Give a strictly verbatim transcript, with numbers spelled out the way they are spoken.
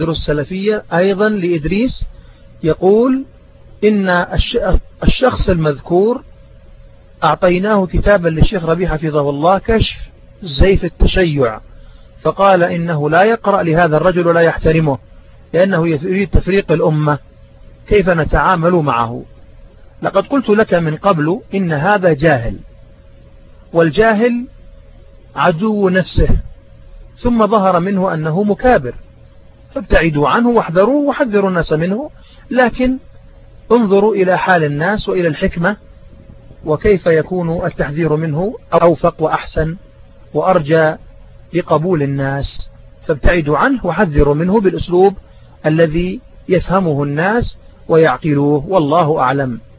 السلفية أيضا لإدريس يقول إن الشخص المذكور أعطيناه كتابا للشيخ ربيع حفظه الله كشف زيف التشيع، فقال إنه لا يقرأ لهذا الرجل ولا يحترمه لأنه يريد تفريق الأمة، كيف نتعامل معه؟ لقد قلت لك من قبل إن هذا جاهل، والجاهل عدو نفسه، ثم ظهر منه أنه مكابر، فابتعدوا عنه واحذروه وحذروا الناس منه، لكن انظروا إلى حال الناس وإلى الحكمة وكيف يكون التحذير منه أوفق وأحسن وأرجى لقبول الناس، فابتعدوا عنه وحذروا منه بالأسلوب الذي يفهمه الناس ويعقلوه، والله أعلم.